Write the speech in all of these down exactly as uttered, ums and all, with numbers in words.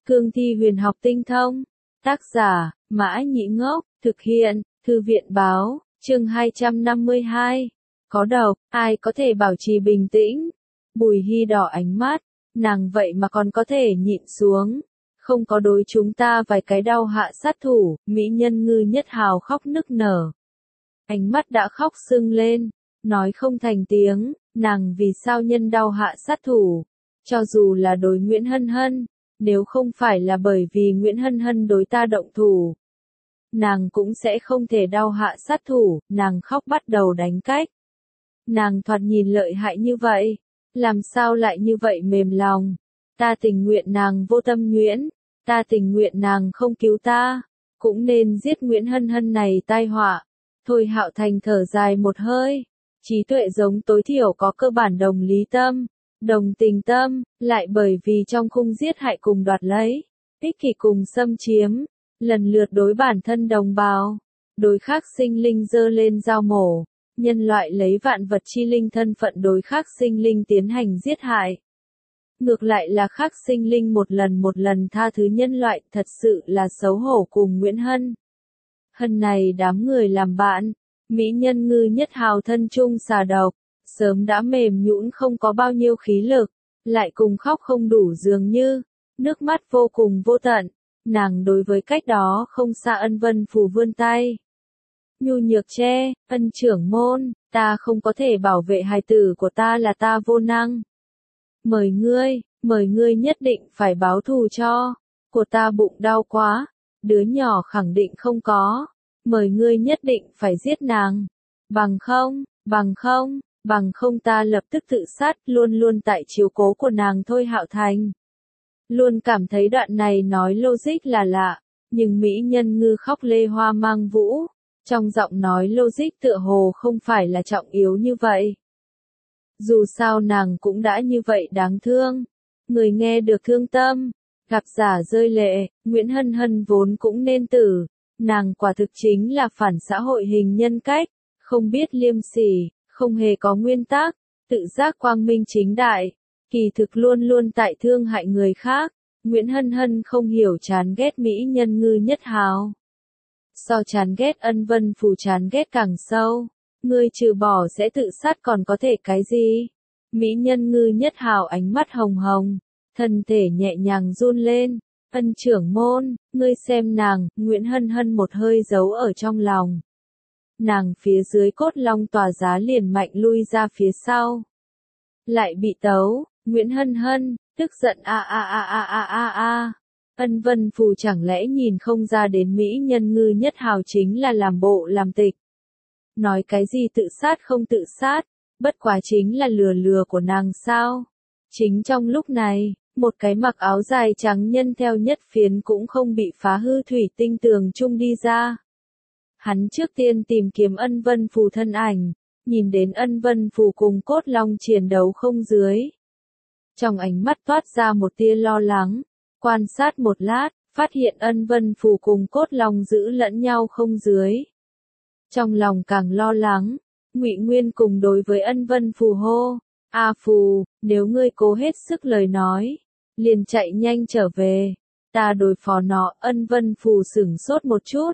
Cương thi huyền học tinh thông. Tác giả, Mã Nhĩ Ngốc, thực hiện, Thư viện Báo, chương hai trăm năm mươi hai. Có độc, ai có thể bảo trì bình tĩnh? Bùi Hy đỏ ánh mắt, nàng vậy mà còn có thể nhịn xuống. Không có đối chúng ta vài cái đau hạ sát thủ, mỹ nhân Ngư Nhất Hào khóc nức nở. Ánh mắt đã khóc sưng lên, nói không thành tiếng, nàng vì sao nhân đau hạ sát thủ. Cho dù là đối Nguyễn Hân Hân, nếu không phải là bởi vì Nguyễn Hân Hân đối ta động thủ, nàng cũng sẽ không thể đau hạ sát thủ, nàng khóc bắt đầu đánh cách. Nàng thoạt nhìn lợi hại như vậy, làm sao lại như vậy mềm lòng? Ta tình nguyện nàng vô tâm nhuyễn, ta tình nguyện nàng không cứu ta, cũng nên giết Nguyễn Hân Hân này tai họa. Thôi Hạo Thành thở dài một hơi, trí tuệ giống tối thiểu có cơ bản đồng lý tâm, đồng tình tâm, lại bởi vì trong khung giết hại cùng đoạt lấy, ích kỷ cùng xâm chiếm, lần lượt đối bản thân đồng bào, đối khác sinh linh giơ lên dao mổ, nhân loại lấy vạn vật chi linh thân phận đối khác sinh linh tiến hành giết hại. Ngược lại là khác sinh linh một lần một lần tha thứ nhân loại, thật sự là xấu hổ cùng Nguyễn Hân Hân này đám người làm bạn. Mỹ nhân Ngư Nhất Hào thân chung xà độc, sớm đã mềm nhũn không có bao nhiêu khí lực, lại cùng khóc không đủ dường như, nước mắt vô cùng vô tận, nàng đối với cách đó không xa Ân Vân Phù vươn tay. Nhu nhược che, Ân trưởng môn, ta không có thể bảo vệ hài tử của ta là ta vô năng. Mời ngươi, mời ngươi nhất định phải báo thù cho, của ta bụng đau quá, đứa nhỏ khẳng định không có, mời ngươi nhất định phải giết nàng, bằng không, bằng không, bằng không ta lập tức tự sát, luôn luôn tại chiếu cố của nàng Thôi Hạo Thành. Luôn cảm thấy đoạn này nói logic là lạ, nhưng mỹ nhân ngư khóc lê hoa mang vũ, trong giọng nói logic tựa hồ không phải là trọng yếu như vậy. Dù sao nàng cũng đã như vậy đáng thương, người nghe được thương tâm, gặp giả rơi lệ, Nguyễn Hân Hân vốn cũng nên tử, nàng quả thực chính là phản xã hội hình nhân cách, không biết liêm sỉ, không hề có nguyên tắc, tự giác quang minh chính đại, kỳ thực luôn luôn tại thương hại người khác. Nguyễn Hân Hân không hiểu chán ghét mỹ nhân Ngư Nhất Hào. So chán ghét Ân Vân Phù chán ghét càng sâu, ngươi trừ bỏ sẽ tự sát còn có thể cái gì? Mỹ nhân Ngư Nhất Hào ánh mắt hồng hồng, thân thể nhẹ nhàng run lên. Ân trưởng môn, ngươi xem nàng, Nguyễn Hân Hân một hơi giấu ở trong lòng. Nàng phía dưới cốt long tòa giá liền mạnh lui ra phía sau. Lại bị tấu, Nguyễn Hân Hân, tức giận a a a a a a a. Ân Vân Phù chẳng lẽ nhìn không ra đến mỹ nhân Ngư Nhất Hào chính là làm bộ làm tịch. Nói cái gì tự sát không tự sát, bất quá chính là lừa lừa của nàng sao. Chính trong lúc này, một cái mặc áo dài trắng nhân theo nhất phiến cũng không bị phá hư thủy tinh tường chung đi ra. Hắn trước tiên tìm kiếm Ân Vân Phù thân ảnh, nhìn đến Ân Vân Phù cùng cốt long chiến đấu không dưới. Trong ánh mắt toát ra một tia lo lắng, quan sát một lát, phát hiện Ân Vân Phù cùng cốt long giữ lẫn nhau không dưới. Trong lòng càng lo lắng, Ngụy Nguyên cùng đối với Ân Vân Phù hô, A Phù, nếu ngươi cố hết sức lời nói, liền chạy nhanh trở về, ta đối phó nó. Ân Vân Phù sửng sốt một chút,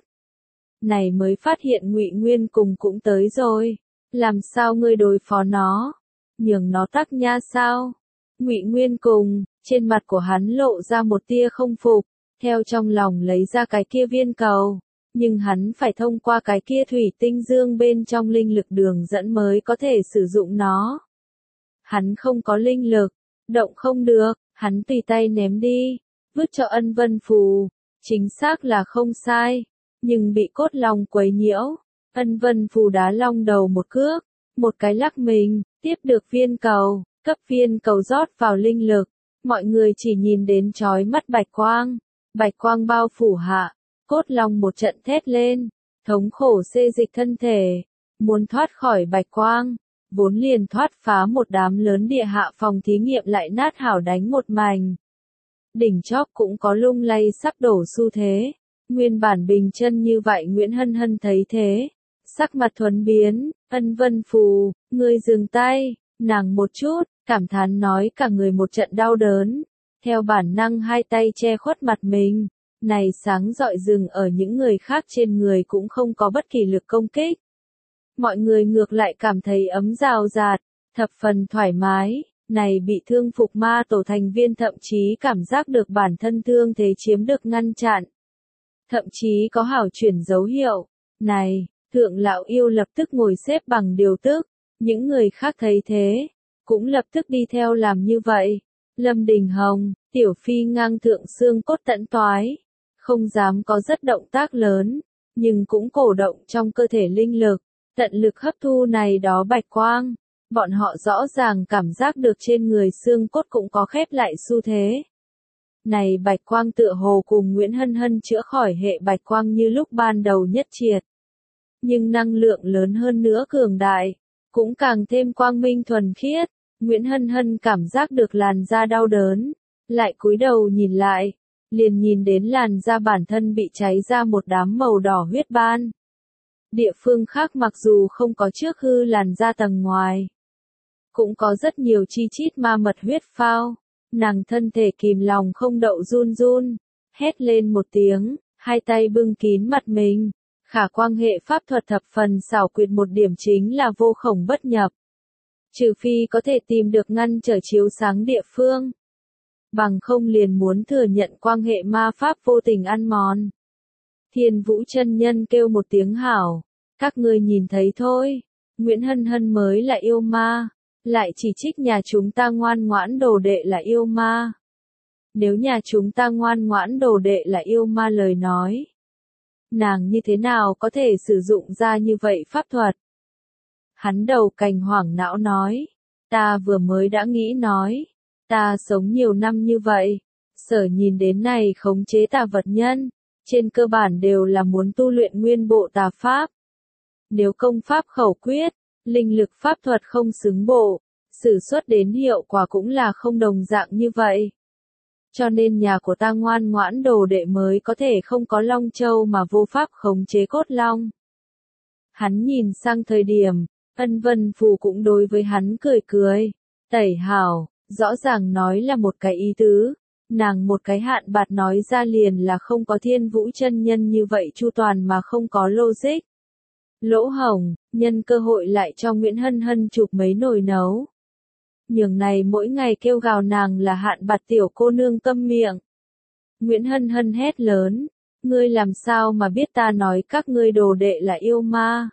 này mới phát hiện Ngụy Nguyên cùng cũng tới rồi, làm sao ngươi đối phó nó, nhường nó tắc nha sao? Ngụy Nguyên cùng, trên mặt của hắn lộ ra một tia không phục, theo trong lòng lấy ra cái kia viên cầu, nhưng hắn phải thông qua cái kia thủy tinh dương bên trong linh lực đường dẫn mới có thể sử dụng nó. Hắn không có linh lực, động không được, hắn tùy tay ném đi, vứt cho Ân Vân Phù, chính xác là không sai, nhưng bị cốt long quấy nhiễu. Ân Vân Phù đá long đầu một cước, một cái lắc mình, tiếp được viên cầu, cấp viên cầu rót vào linh lực, mọi người chỉ nhìn đến chói mắt bạch quang, bạch quang bao phủ hạ, cốt long một trận thét lên, thống khổ xê dịch thân thể, muốn thoát khỏi bạch quang, vốn liền thoát phá một đám lớn địa hạ phòng thí nghiệm lại nát hảo đánh một mảnh. Đỉnh chóp cũng có lung lay sắp đổ xu thế, nguyên bản bình chân như vậy Nguyễn Hân Hân thấy thế, sắc mặt thuần biến, Ân Vân Phù, ngươi dừng tay, nàng một chút, cảm thán nói cả người một trận đau đớn, theo bản năng hai tay che khuất mặt mình, này sáng rọi rừng ở những người khác trên người cũng không có bất kỳ lực công kích. Mọi người ngược lại cảm thấy ấm rào rạt, thập phần thoải mái, này bị thương phục ma tổ thành viên thậm chí cảm giác được bản thân thương thế chiếm được ngăn chặn. Thậm chí có hảo chuyển dấu hiệu, này, thượng lão yêu lập tức ngồi xếp bằng điều tức, những người khác thấy thế, cũng lập tức đi theo làm như vậy. Lâm Đình Hồng, tiểu phi ngang thượng xương cốt tận toái, không dám có rất động tác lớn, nhưng cũng cổ động trong cơ thể linh lực, tận lực hấp thu này đó bạch quang. Bọn họ rõ ràng cảm giác được trên người xương cốt cũng có khép lại xu thế. Này bạch quang tựa hồ cùng Nguyễn Hân Hân chữa khỏi hệ bạch quang như lúc ban đầu nhất triệt. Nhưng năng lượng lớn hơn nữa cường đại, cũng càng thêm quang minh thuần khiết. Nguyễn Hân Hân cảm giác được làn da đau đớn, lại cúi đầu nhìn lại, liền nhìn đến làn da bản thân bị cháy ra một đám màu đỏ huyết ban. Địa phương khác mặc dù không có trước hư làn da tầng ngoài, cũng có rất nhiều chi chít ma mật huyết phao. Nàng thân thể kìm lòng không đậu run run, hét lên một tiếng, hai tay bưng kín mặt mình. Khả quang hệ pháp thuật thập phần xảo quyệt một điểm chính là vô khổng bất nhập. Trừ phi có thể tìm được ngăn trở chiếu sáng địa phương. Bằng không liền muốn thừa nhận quang hệ ma pháp vô tình ăn mòn. Thiên Vũ chân nhân kêu một tiếng hảo, các ngươi nhìn thấy thôi, Nguyễn Hân Hân mới là yêu ma. Lại chỉ trích nhà chúng ta ngoan ngoãn đồ đệ là yêu ma. Nếu nhà chúng ta ngoan ngoãn đồ đệ là yêu ma lời nói, nàng như thế nào có thể sử dụng ra như vậy pháp thuật? Hắn đầu cành hoảng não nói, ta vừa mới đã nghĩ nói, ta sống nhiều năm như vậy, sở nhìn đến này khống chế tà vật nhân, trên cơ bản đều là muốn tu luyện nguyên bộ tà pháp. Nếu công pháp khẩu quyết, linh lực pháp thuật không xứng bộ, sử xuất đến hiệu quả cũng là không đồng dạng như vậy. Cho nên nhà của ta ngoan ngoãn đồ đệ mới có thể không có long châu mà vô pháp khống chế cốt long. Hắn nhìn sang thời điểm, Ân Vân Phù cũng đối với hắn cười cười, tẩy hảo, rõ ràng nói là một cái ý tứ, nàng một cái hạn bạt nói ra liền là không có Thiên Vũ chân nhân như vậy chu toàn mà không có logic. Lỗ hổng, nhân cơ hội lại cho Nguyễn Hân Hân chụp mấy nồi nấu. Nhường này mỗi ngày kêu gào nàng là hạn bạt tiểu cô nương câm miệng. Nguyễn Hân Hân hét lớn, ngươi làm sao mà biết ta nói các ngươi đồ đệ là yêu ma?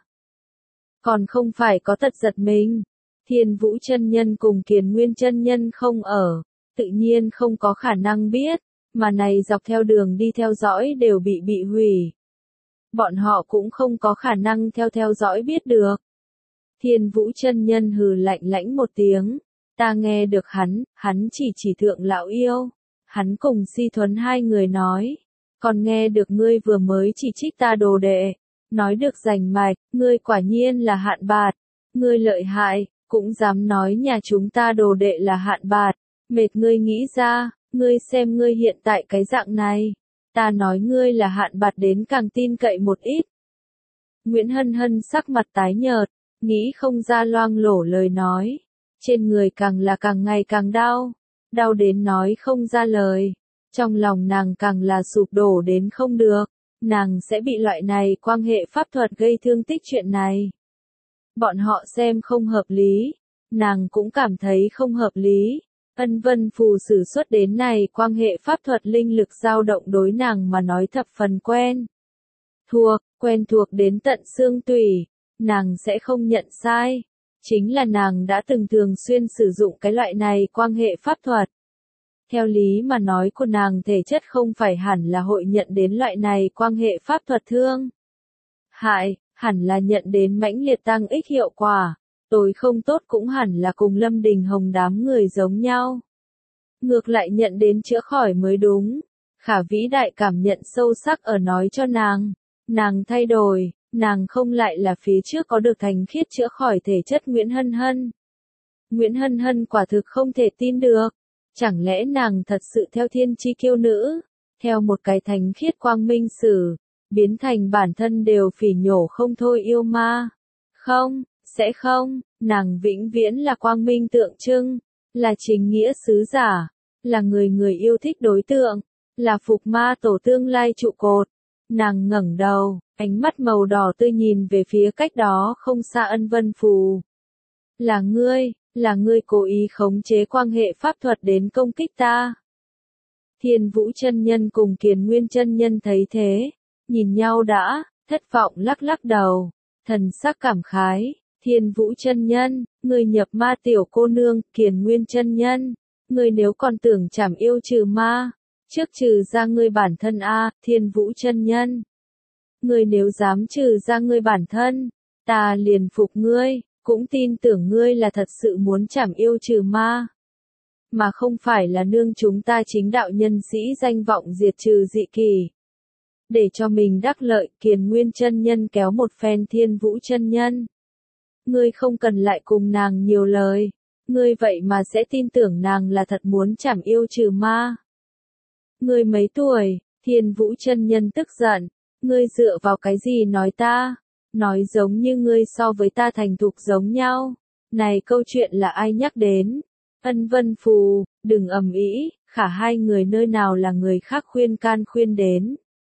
Còn không phải có tật giật mình. Thiên Vũ chân nhân cùng Kiền Nguyên chân nhân không ở, tự nhiên không có khả năng biết, mà này dọc theo đường đi theo dõi đều bị bị hủy. Bọn họ cũng không có khả năng theo theo dõi biết được. Thiên Vũ chân nhân hừ lạnh lãnh một tiếng, ta nghe được hắn, hắn chỉ chỉ thượng lão yêu. Hắn cùng Si Thuấn hai người nói, còn nghe được ngươi vừa mới chỉ trích ta đồ đệ, nói được rành mạch, ngươi quả nhiên là hạn bạt, ngươi lợi hại, cũng dám nói nhà chúng ta đồ đệ là hạn bạt, mệt ngươi nghĩ ra, ngươi xem ngươi hiện tại cái dạng này, ta nói ngươi là hạn bạt đến càng tin cậy một ít. Nguyễn Hân Hân sắc mặt tái nhợt, nghĩ không ra loang lổ lời nói, trên người càng là càng ngày càng đau, đau đến nói không ra lời, trong lòng nàng càng là sụp đổ đến không được, nàng sẽ bị loại này quan hệ pháp thuật gây thương tích chuyện này. Bọn họ xem không hợp lý, nàng cũng cảm thấy không hợp lý. Ân Vân Phù sử xuất đến này quan hệ pháp thuật linh lực dao động đối nàng mà nói thập phần quen. Thuộc, quen thuộc đến tận xương tủy, nàng sẽ không nhận sai. Chính là nàng đã từng thường xuyên sử dụng cái loại này quan hệ pháp thuật. Theo lý mà nói của nàng thể chất không phải hẳn là hội nhận đến loại này quan hệ pháp thuật thương. Hại, hẳn là nhận đến mãnh liệt tăng ích hiệu quả. Tối không tốt cũng hẳn là cùng Lâm Đình Hồng đám người giống nhau. Ngược lại nhận đến chữa khỏi mới đúng. Khả vĩ đại cảm nhận sâu sắc ở nói cho nàng. Nàng thay đổi, nàng không lại là phía trước có được thành khiết chữa khỏi thể chất Nguyễn Hân Hân. Nguyễn Hân Hân quả thực không thể tin được. Chẳng lẽ nàng thật sự theo thiên chi kiêu nữ, theo một cái thành khiết quang minh sử, biến thành bản thân đều phỉ nhổ không thôi yêu ma? Không, sẽ không, nàng vĩnh viễn là quang minh tượng trưng, là chính nghĩa sứ giả, là người người yêu thích đối tượng, là Phục Ma Tổ tương lai trụ cột. Nàng ngẩng đầu, ánh mắt màu đỏ tươi nhìn về phía cách đó không xa Ân Vân Phù. Là ngươi, là ngươi cố ý khống chế quan hệ pháp thuật đến công kích ta. Thiên Vũ chân nhân cùng Kiền Nguyên chân nhân thấy thế, nhìn nhau đã, thất vọng lắc lắc đầu, thần sắc cảm khái. Thiên Vũ chân nhân, ngươi nhập ma tiểu cô nương, Kiền Nguyên chân nhân, ngươi nếu còn tưởng chảm yêu trừ ma, trước trừ ra ngươi bản thân a, Thiên Vũ chân nhân. Ngươi nếu dám trừ ra ngươi bản thân, ta liền phục ngươi, cũng tin tưởng ngươi là thật sự muốn chảm yêu trừ ma, mà không phải là nương chúng ta chính đạo nhân sĩ danh vọng diệt trừ dị kỳ. Để cho mình đắc lợi, Kiền Nguyên chân nhân kéo một phen Thiên Vũ chân nhân. Ngươi không cần lại cùng nàng nhiều lời, ngươi vậy mà sẽ tin tưởng nàng là thật muốn chảm yêu trừ ma. Ngươi mấy tuổi? Thiên Vũ chân nhân tức giận, ngươi dựa vào cái gì nói ta? Nói giống như ngươi so với ta thành thục giống nhau. Này câu chuyện là ai nhắc đến? Ân Vân Phù, đừng ầm ĩ, khả hai người nơi nào là người khác khuyên can khuyên đến.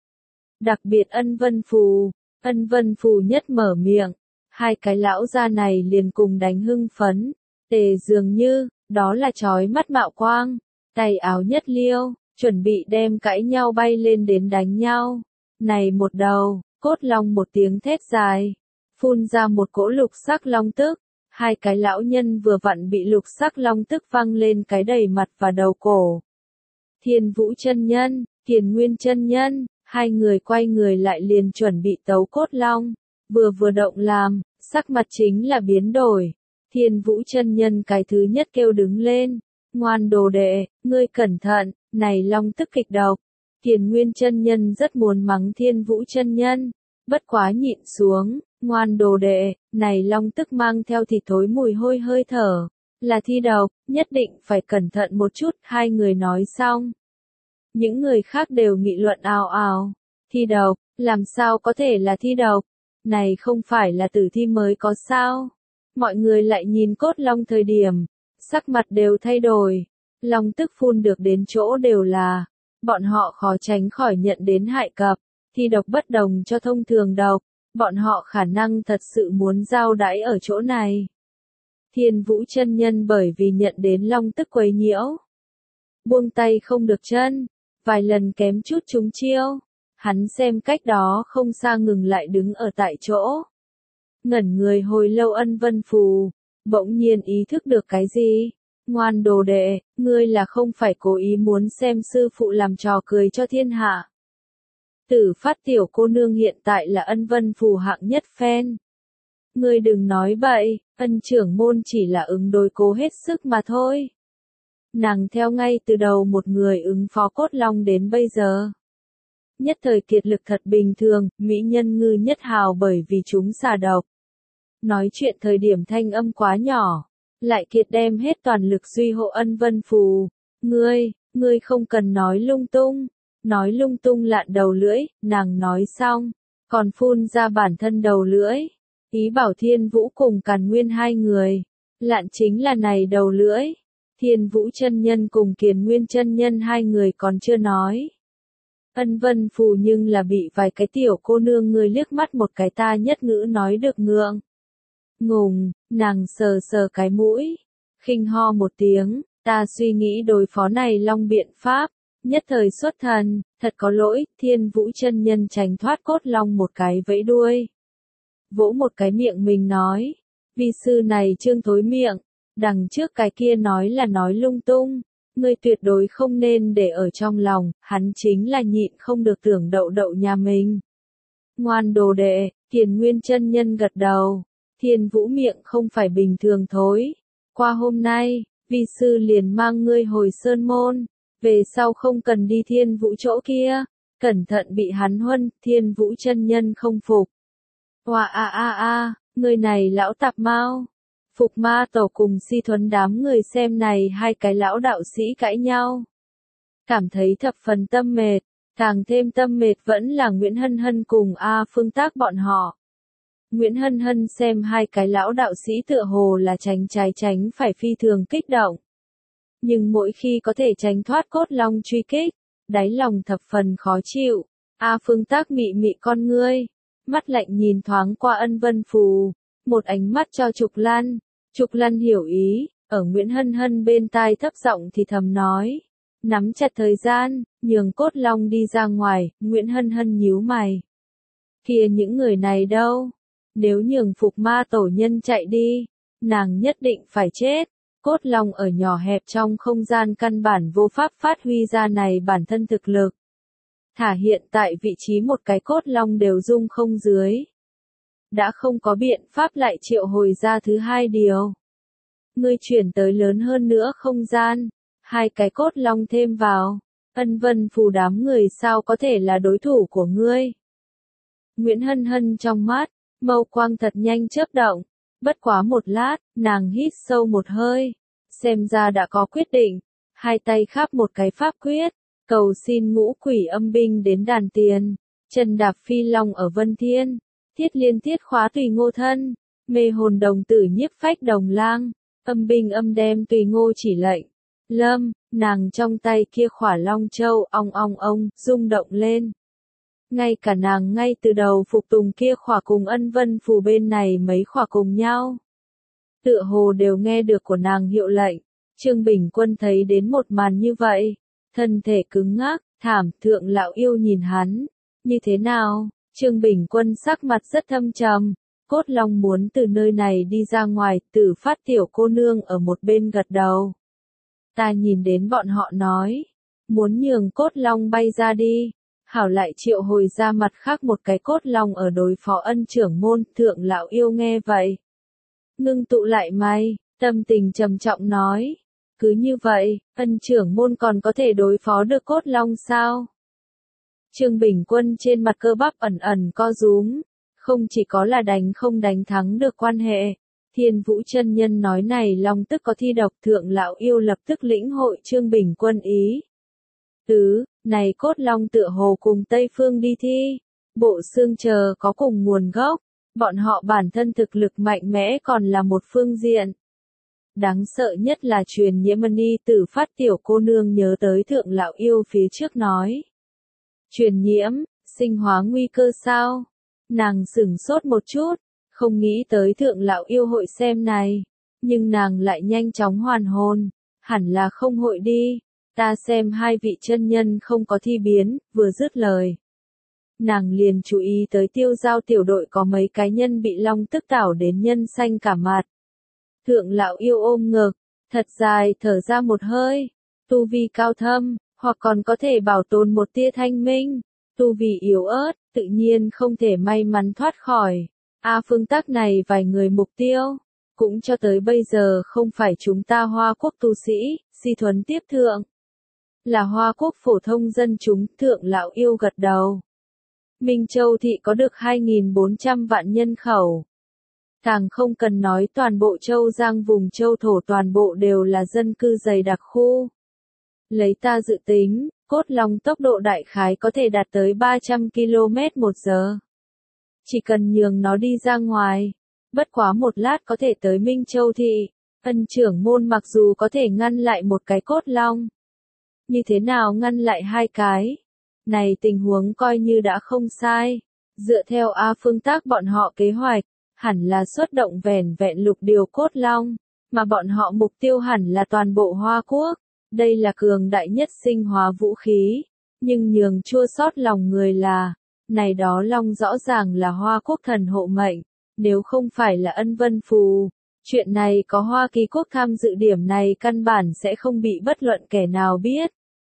Đặc biệt Ân Vân Phù, Ân Vân Phù nhất mở miệng, hai cái lão gia này liền cùng đánh hưng phấn, tề dường như, đó là chói mắt mạo quang, tay áo nhất liêu, chuẩn bị đem cãi nhau bay lên đến đánh nhau. Này một đầu, cốt long một tiếng thét dài, phun ra một cỗ lục sắc long tức, hai cái lão nhân vừa vặn bị lục sắc long tức văng lên cái đầy mặt và đầu cổ. Thiên Vũ chân nhân, Kiền Nguyên chân nhân, hai người quay người lại liền chuẩn bị tấu cốt long, vừa vừa động làm, sắc mặt chính là biến đổi. Thiên Vũ chân nhân cái thứ nhất kêu đứng lên, ngoan đồ đệ, ngươi cẩn thận, này long tức kịch độc. Kiền Nguyên chân nhân rất muốn mắng Thiên Vũ chân nhân, bất quá nhịn xuống, ngoan đồ đệ, này long tức mang theo thịt thối mùi hôi hơi thở, là thi độc, nhất định phải cẩn thận một chút. Hai người nói xong, những người khác đều nghị luận ào ào, thi độc, làm sao có thể là thi độc, này không phải là tử thi mới có sao. Mọi người lại nhìn cốt long thời điểm, sắc mặt đều thay đổi, long tức phun được đến chỗ đều là, bọn họ khó tránh khỏi nhận đến hại cập, thi độc bất đồng cho thông thường độc, bọn họ khả năng thật sự muốn giao đãi ở chỗ này. Thiên Vũ chân nhân bởi vì nhận đến long tức quấy nhiễu, buông tay không được chân, vài lần kém chút trúng chiêu, hắn xem cách đó không xa ngừng lại đứng ở tại chỗ. Ngẩn người hồi lâu Ân Vân Phù, bỗng nhiên ý thức được cái gì, ngoan đồ đệ, ngươi là không phải cố ý muốn xem sư phụ làm trò cười cho thiên hạ. Tử Phát tiểu cô nương hiện tại là Ân Vân Phù hạng nhất fan. Ngươi đừng nói bậy, Ân trưởng môn chỉ là ứng đối cố hết sức mà thôi. Nàng theo ngay từ đầu một người ứng phó cốt long đến bây giờ. Nhất thời kiệt lực thật bình thường, mỹ nhân ngư nhất hào bởi vì chúng xà độc. Nói chuyện thời điểm thanh âm quá nhỏ, lại kiệt đem hết toàn lực duy hộ Ân Vân Phù. Ngươi, ngươi không cần nói lung tung, nói lung tung lạn đầu lưỡi, nàng nói xong, còn phun ra bản thân đầu lưỡi. Ý bảo Thiên Vũ cùng Càn Nguyên hai người, lạn chính là này đầu lưỡi. Thiên Vũ chân nhân cùng Kiền Nguyên chân nhân hai người còn chưa nói. Ân Vân Phù nhưng là bị vài cái tiểu cô nương người liếc mắt một cái ta nhất ngữ nói được ngượng. Ngùng, nàng sờ sờ cái mũi, khinh ho một tiếng, ta suy nghĩ đối phó này long biện pháp, nhất thời xuất thần, thật có lỗi. Thiên Vũ chân nhân tránh thoát cốt long một cái vẫy đuôi, vỗ một cái miệng mình nói, vi sư này trương thối miệng, đằng trước cái kia nói là nói lung tung, ngươi tuyệt đối không nên để ở trong lòng, hắn chính là nhịn không được tưởng đậu đậu nhà mình. Ngoan đồ đệ, Kiền Nguyên chân nhân gật đầu, Thiên Vũ miệng không phải bình thường thối, qua hôm nay, vi sư liền mang ngươi hồi sơn môn, về sau không cần đi Thiên Vũ chỗ kia, cẩn thận bị hắn huân. Thiên Vũ chân nhân không phục. Hoa a a a, người này lão tạp mau. Phục Ma Tổ cùng Si Thuấn đám người xem này hai cái lão đạo sĩ cãi nhau, cảm thấy thập phần tâm mệt, càng thêm tâm mệt vẫn là Nguyễn Hân Hân cùng A Phương Tác bọn họ. Nguyễn Hân Hân xem hai cái lão đạo sĩ tựa hồ là tránh trái tránh phải phi thường kích động. nhưng mỗi khi có thể tránh thoát cốt long truy kích, đáy lòng thập phần khó chịu. A Phương Tác mị mị con ngươi, mắt lạnh nhìn thoáng qua Ân Vân Phù, một ánh mắt cho Trục Lan. Trục Lan hiểu ý, ở Nguyễn Hân Hân bên tai thấp giọng thì thầm nói, nắm chặt thời gian, nhường cốt long đi ra ngoài. Nguyễn Hân Hân nhíu mày. Kia những người này đâu? Nếu nhường Phục Ma tổ nhân chạy đi, nàng nhất định phải chết. Cốt long ở nhỏ hẹp trong không gian căn bản vô pháp phát huy ra này bản thân thực lực. Thả hiện tại vị trí một cái cốt long đều dung không dưới. Đã không có biện pháp lại triệu hồi ra thứ hai điều. Ngươi chuyển tới lớn hơn nữa không gian, hai cái cốt long thêm vào, Ân Vân Phù đám người sao có thể là đối thủ của ngươi. Nguyễn Hân Hân trong mắt, mâu quang thật nhanh chớp động, bất quá một lát, nàng hít sâu một hơi, xem ra đã có quyết định, hai tay khắp một cái pháp quyết, cầu xin ngũ quỷ âm binh đến đàn tiền, chân đạp phi long ở Vân Thiên, thiết liên thiết khóa tùy ngô thân, mê hồn đồng tử nhiếp phách đồng lang, âm binh âm đem tùy ngô chỉ lệnh. Lâm, nàng trong tay kia khỏa long châu ong ong ong, rung động lên. Ngay cả nàng ngay từ đầu phục tùng kia khỏa cùng Ân Vân Phù bên này mấy khỏa cùng nhau. Tựa hồ đều nghe được của nàng hiệu lệnh. Trương Bình Quân thấy đến một màn như vậy, thân thể cứng ngắc, thảm. Thượng lão yêu nhìn hắn, như thế nào? Trương Bình Quân sắc mặt rất thâm trầm, cốt long muốn từ nơi này đi ra ngoài. Tử Phát tiểu cô nương ở một bên gật đầu. Ta nhìn đến bọn họ nói, muốn nhường cốt long bay ra đi, hảo lại triệu hồi ra mặt khác một cái cốt long ở đối phó Ân trưởng môn. Thượng lão yêu nghe vậy, ngưng tụ lại mày, tâm tình trầm trọng nói, cứ như vậy, Ân trưởng môn còn có thể đối phó được cốt long sao? Trương Bình Quân trên mặt cơ bắp ẩn ẩn co rúm, không chỉ có là đánh không đánh thắng được quan hệ. Thiên Vũ chân nhân nói này long tức có thi độc. Thượng lão yêu lập tức lĩnh hội Trương Bình Quân ý. Tứ, này cốt long tựa hồ cùng Tây Phương đi thi, bộ xương chờ có cùng nguồn gốc, bọn họ bản thân thực lực mạnh mẽ còn là một phương diện. Đáng sợ nhất là truyền nhiễm ni. Tử Phát tiểu cô nương nhớ tới thượng lão yêu phía trước nói. Truyền nhiễm, sinh hóa nguy cơ sao? Nàng sửng sốt một chút, không nghĩ tới thượng lão yêu hội xem này, nhưng nàng lại nhanh chóng hoàn hồn, hẳn là không hội đi. Ta xem hai vị chân nhân không có thi biến. Vừa dứt lời, nàng liền chú ý tới Tiêu Giao tiểu đội có mấy cái nhân bị long tức tảo đến nhân xanh cả mặt. Thượng lão yêu ôm ngực, thật dài thở ra một hơi. Tu vi cao thâm, hoặc còn có thể bảo tồn một tia thanh minh. Tu vi yếu ớt, tự nhiên không thể may mắn thoát khỏi. A Phương Tác này vài người mục tiêu, cũng cho tới bây giờ không phải chúng ta Hoa Quốc tu sĩ. Si Thuấn tiếp thượng, là Hoa Quốc phổ thông dân chúng. Thượng lão yêu gật đầu. Minh Châu thị có được hai nghìn bốn trăm vạn nhân khẩu. Càng không cần nói toàn bộ Châu Giang vùng Châu Thổ toàn bộ đều là dân cư dày đặc khu. Lấy ta dự tính, cốt long tốc độ đại khái có thể đạt tới ba trăm ki lô mét một giờ. Chỉ cần nhường nó đi ra ngoài, bất quá một lát có thể tới Minh Châu thị. Ân trưởng môn mặc dù có thể ngăn lại một cái cốt long, như thế nào ngăn lại hai cái? Này tình huống coi như đã không sai. Dựa theo A Phương Tác bọn họ kế hoạch, hẳn là xuất động vẻn vẹn lục điều cốt long, mà bọn họ mục tiêu hẳn là toàn bộ Hoa Quốc. Đây là cường đại nhất sinh hóa vũ khí, nhưng nhường chua xót lòng người là, này đó long rõ ràng là Hoa Quốc thần hộ mệnh, nếu không phải là Ân Vân Phù. Chuyện này có Hoa Kỳ quốc tham dự điểm này căn bản sẽ không bị bất luận kẻ nào biết.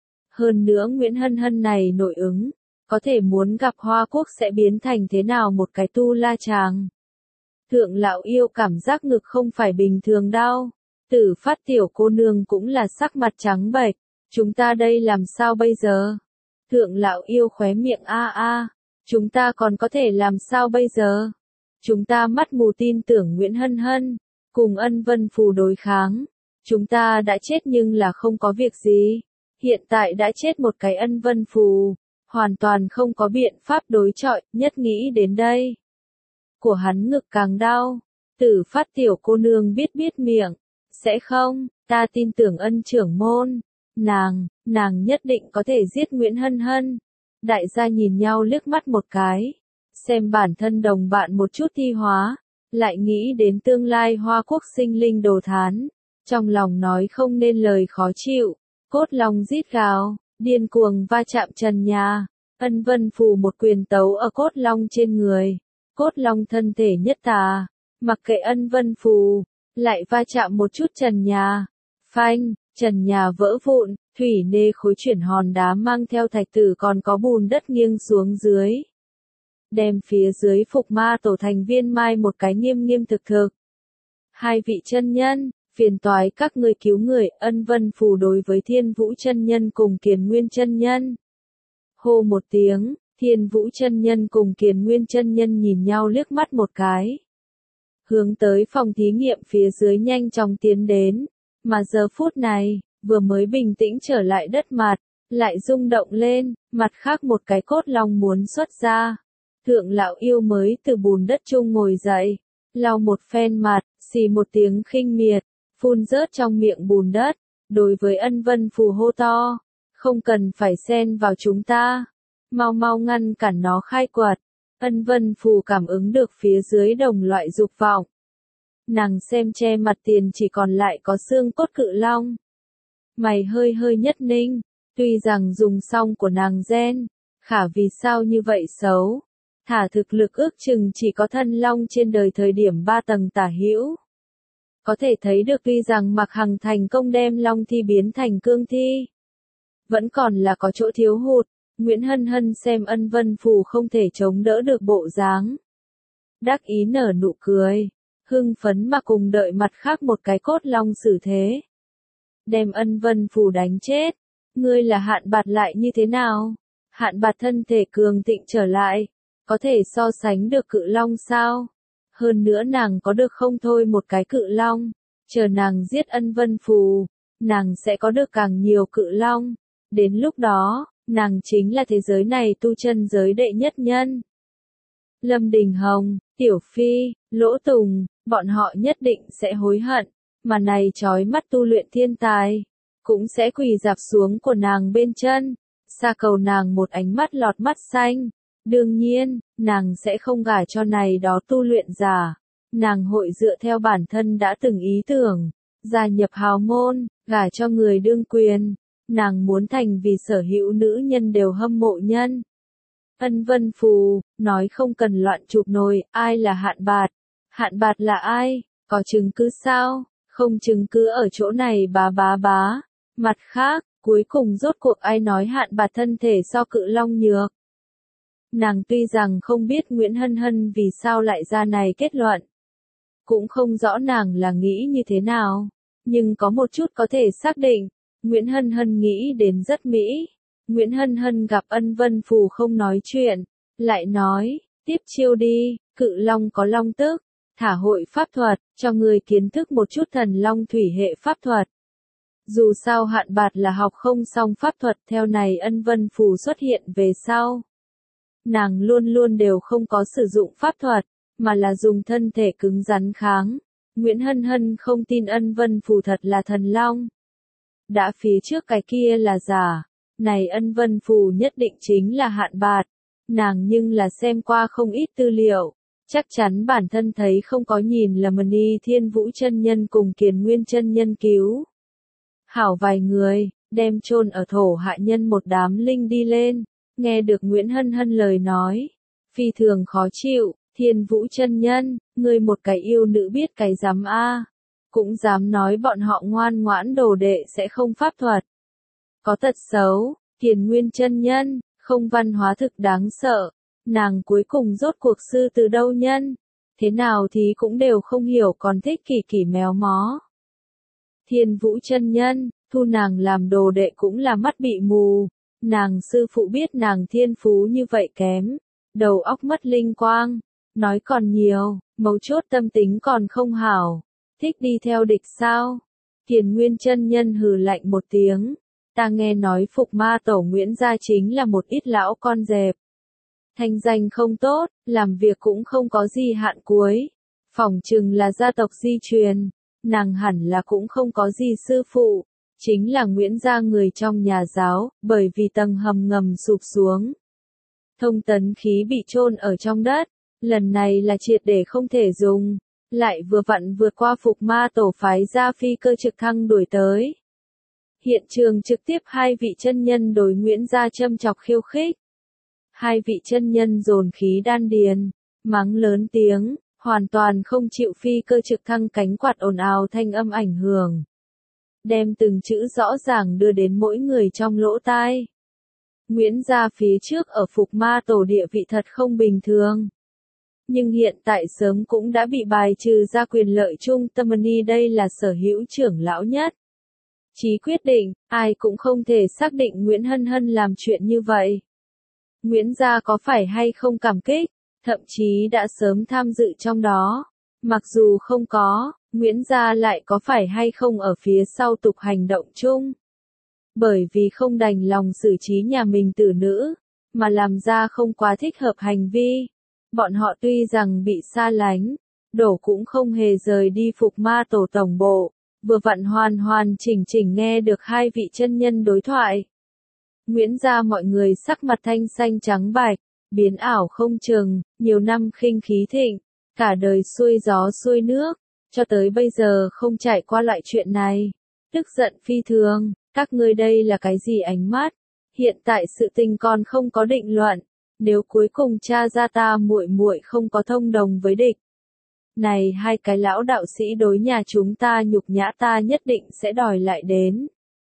Hơn nữa Nguyễn Hân Hân này nội ứng, có thể muốn gặp Hoa Quốc sẽ biến thành thế nào một cái tu la chàng. Thượng lão yêu cảm giác ngực không phải bình thường đau. Tử Phát tiểu cô nương cũng là sắc mặt trắng bệch. Chúng ta đây làm sao bây giờ? Thượng lão yêu khóe miệng a a. Chúng ta còn có thể làm sao bây giờ? Chúng ta mắt mù tin tưởng Nguyễn Hân Hân, cùng Ân Vân Phù đối kháng. Chúng ta đã chết nhưng là không có việc gì. Hiện tại đã chết một cái Ân Vân Phù, hoàn toàn không có biện pháp đối chọi. Nhất nghĩ đến đây, của hắn ngực càng đau. Tử Phát tiểu cô nương biết biết miệng, sẽ không, Ta tin tưởng Ân trưởng môn. Nàng, nàng nhất định có thể giết Nguyễn Hân Hân. Đại gia nhìn nhau liếc mắt một cái. Xem bản thân đồng bạn một chút thi hóa. Lại nghĩ đến tương lai Hoa Quốc sinh linh đồ thán. Trong lòng nói không nên lời khó chịu. Cốt long rít gào, điên cuồng va chạm trần nhà. Ân Vân Phù một quyền tấu ở cốt long trên người. Cốt long thân thể nhất tà. Mặc kệ Ân Vân Phù, lại va chạm một chút trần nhà. Phanh, trần nhà vỡ vụn, thủy nê khối chuyển hòn đá mang theo thạch tử còn có bùn đất nghiêng xuống dưới. Đem phía dưới phục ma tổ thành viên mai một cái nghiêm nghiêm thực thực. Hai vị chân nhân, phiền toái các người cứu người. Ân Vân Phù đối với Thiên Vũ chân nhân cùng Kiền Nguyên chân nhân. Hô một tiếng, Thiên Vũ chân nhân cùng Kiền Nguyên chân nhân nhìn nhau liếc mắt một cái. Hướng tới phòng thí nghiệm phía dưới nhanh chóng tiến đến. Mà giờ phút này, vừa mới bình tĩnh trở lại đất mặt, lại rung động lên, mặt khác một cái cốt long muốn xuất ra. Thượng lão yêu mới từ bùn đất chung ngồi dậy, lau một phen mặt, xì một tiếng khinh miệt, phun rớt trong miệng bùn đất, đối với Ân Vân Phù hô to, không cần phải xen vào chúng ta, mau mau ngăn cản nó khai quật. Ân Vân Phù cảm ứng được phía dưới đồng loại dục vọng. Nàng xem che mặt tiền chỉ còn lại có xương cốt cự long. Mày hơi hơi nhất ninh, tuy rằng dùng xong của nàng gen, khả vì sao như vậy xấu. Thả thực lực ước chừng chỉ có thân long trên đời thời điểm ba tầng tả hữu. Có thể thấy được tuy rằng Mạc Hằng thành công đem long thi biến thành cương thi. Vẫn còn là có chỗ thiếu hụt, Nguyễn Hân Hân xem Ân Vân Phù không thể chống đỡ được bộ dáng. Đắc ý nở nụ cười, hưng phấn mà cùng đợi mặt khác một cái cốt long xử thế. Đem Ân Vân Phù đánh chết, ngươi là Hạn Bạt lại như thế nào? Hạn Bạt thân thể cường thịnh trở lại. Có thể so sánh được cự long sao? Hơn nữa nàng có được không thôi một cái cự long. Chờ nàng giết Ân Vân Phù, nàng sẽ có được càng nhiều cự long. Đến lúc đó, nàng chính là thế giới này tu chân giới đệ nhất nhân. Lâm Đình Hồng, Tiểu Phi, Lỗ Tùng, bọn họ nhất định sẽ hối hận. Mà này chói mắt tu luyện thiên tài, cũng sẽ quỳ dạp xuống của nàng bên chân. Xa cầu nàng một ánh mắt lọt mắt xanh. Đương nhiên, nàng sẽ không gả cho này đó tu luyện giả. Nàng hội dựa theo bản thân đã từng ý tưởng, gia nhập hào môn, gả cho người đương quyền. Nàng muốn thành vì sở hữu nữ nhân đều hâm mộ nhân. Ân Vân Phù, nói không cần loạn chụp nồi, ai là Hạn Bạt? Hạn Bạt là ai? Có chứng cứ sao? Không chứng cứ ở chỗ này bá bá bá. Mặt khác, cuối cùng rốt cuộc ai nói Hạn Bạt thân thể so cự long nhược? Nàng tuy rằng không biết Nguyễn Hân Hân vì sao lại ra này kết luận. Cũng không rõ nàng là nghĩ như thế nào. Nhưng có một chút có thể xác định. Nguyễn Hân Hân nghĩ đến rất mỹ. Nguyễn Hân Hân gặp Ân Vân Phù không nói chuyện. Lại nói, tiếp chiêu đi, cự long có long tức. Thả hội pháp thuật, cho người kiến thức một chút thần long thủy hệ pháp thuật. Dù sao Hạn Bạt là học không xong pháp thuật theo này Ân Vân Phù xuất hiện về sau. Nàng luôn luôn đều không có sử dụng pháp thuật, mà là dùng thân thể cứng rắn kháng. Nguyễn Hân Hân không tin Ân Vân Phù thật là thần long. Đã phía trước cái kia là giả, này Ân Vân Phù nhất định chính là Hạn Bạt. Nàng nhưng là xem qua không ít tư liệu, chắc chắn bản thân thấy không có nhìn là Mani Thiên Vũ chân nhân cùng Kiền Nguyên chân nhân cứu. Hảo vài người, đem chôn ở thổ hạ nhân một đám linh đi lên. Nghe được Nguyễn Hân Hân lời nói, phi thường khó chịu. Thiên Vũ chân nhân, ngươi một cái yêu nữ biết cái dám a, cũng dám nói bọn họ ngoan ngoãn đồ đệ sẽ không pháp thuật. Có tật xấu, Kiền Nguyên chân nhân, không văn hóa thực đáng sợ. Nàng cuối cùng rốt cuộc sư từ đâu nhân, thế nào thì cũng đều không hiểu còn thích kỳ kỳ méo mó. Thiên Vũ chân nhân, thu nàng làm đồ đệ cũng là mắt bị mù. Nàng sư phụ biết nàng thiên phú như vậy kém, đầu óc mất linh quang, nói còn nhiều, mấu chốt tâm tính còn không hảo, thích đi theo địch sao? Kiền Nguyên chân nhân hừ lạnh một tiếng, ta nghe nói Phục Ma Tổ Nguyễn gia chính là một ít lão con dẹp. Thanh danh không tốt, làm việc cũng không có gì hạn cuối, phỏng chừng là gia tộc di truyền, nàng hẳn là cũng không có gì sư phụ, chính là Nguyễn gia người trong nhà giáo, bởi vì tầng hầm ngầm sụp xuống. Thông tấn khí bị chôn ở trong đất, lần này là triệt để không thể dùng, lại vừa vặn vượt qua Phục Ma tổ phái ra phi cơ trực thăng đuổi tới. Hiện trường trực tiếp hai vị chân nhân đối Nguyễn gia châm chọc khiêu khích. Hai vị chân nhân dồn khí đan điền, mắng lớn tiếng, hoàn toàn không chịu phi cơ trực thăng cánh quạt ồn ào thanh âm ảnh hưởng. Đem từng chữ rõ ràng đưa đến mỗi người trong lỗ tai. Nguyễn gia phía trước ở Phục Ma tổ địa vị thật không bình thường. Nhưng hiện tại sớm cũng đã bị bài trừ ra quyền lợi chung tâm ni đây là sở hữu trưởng lão nhất. Chí quyết định, ai cũng không thể xác định Nguyễn Hân Hân làm chuyện như vậy. Nguyễn gia có phải hay không cảm kích, thậm chí đã sớm tham dự trong đó. Mặc dù không có, Nguyễn gia lại có phải hay không ở phía sau tục hành động chung. Bởi vì không đành lòng xử trí nhà mình tử nữ, mà làm ra không quá thích hợp hành vi. Bọn họ tuy rằng bị xa lánh, đổ cũng không hề rời đi Phục Ma tổ tổng bộ, vừa vặn hoàn hoàn chỉnh chỉnh nghe được hai vị chân nhân đối thoại. Nguyễn gia mọi người sắc mặt thanh xanh trắng bạch, biến ảo không chừng, nhiều năm khinh khí thịnh, cả đời xuôi gió xuôi nước, cho tới bây giờ không trải qua loại chuyện này. Tức giận phi thường, các ngươi đây là cái gì ánh mắt? Hiện tại sự tình còn không có định luận, nếu cuối cùng cha ra ta muội muội không có thông đồng với địch. Này hai cái lão đạo sĩ đối nhà chúng ta nhục nhã ta nhất định sẽ đòi lại đến.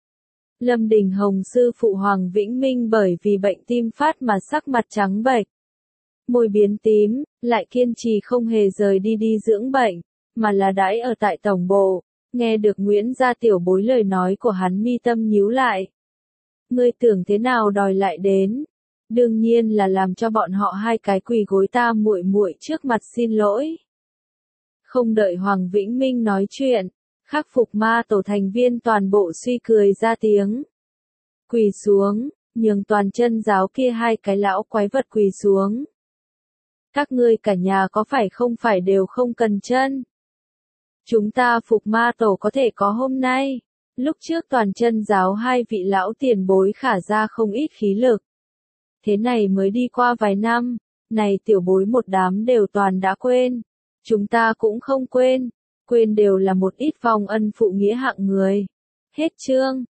Lâm Đình Hồng sư phụ Hoàng Vĩnh Minh bởi vì bệnh tim phát mà sắc mặt trắng bệch, môi biến tím, lại kiên trì không hề rời đi đi dưỡng bệnh, mà là đãi ở tại tổng bộ, nghe được Nguyễn gia tiểu bối lời nói của hắn mi tâm nhíu lại. Ngươi tưởng thế nào đòi lại đến? Đương nhiên là làm cho bọn họ hai cái quỳ gối ta muội muội trước mặt xin lỗi. Không đợi Hoàng Vĩnh Minh nói chuyện, Khắc Phục Ma tổ thành viên toàn bộ suy cười ra tiếng. Quỳ xuống, nhường toàn chân giáo kia hai cái lão quái vật quỳ xuống. Các ngươi cả nhà có phải không phải đều không cần chân? Chúng ta Phục Ma tổ có thể có hôm nay. Lúc trước toàn chân giáo hai vị lão tiền bối khả ra không ít khí lực. Thế này mới đi qua vài năm, này tiểu bối một đám đều toàn đã quên. Chúng ta cũng không quên, quên đều là một ít vong ân phụ nghĩa hạng người. Hết chương.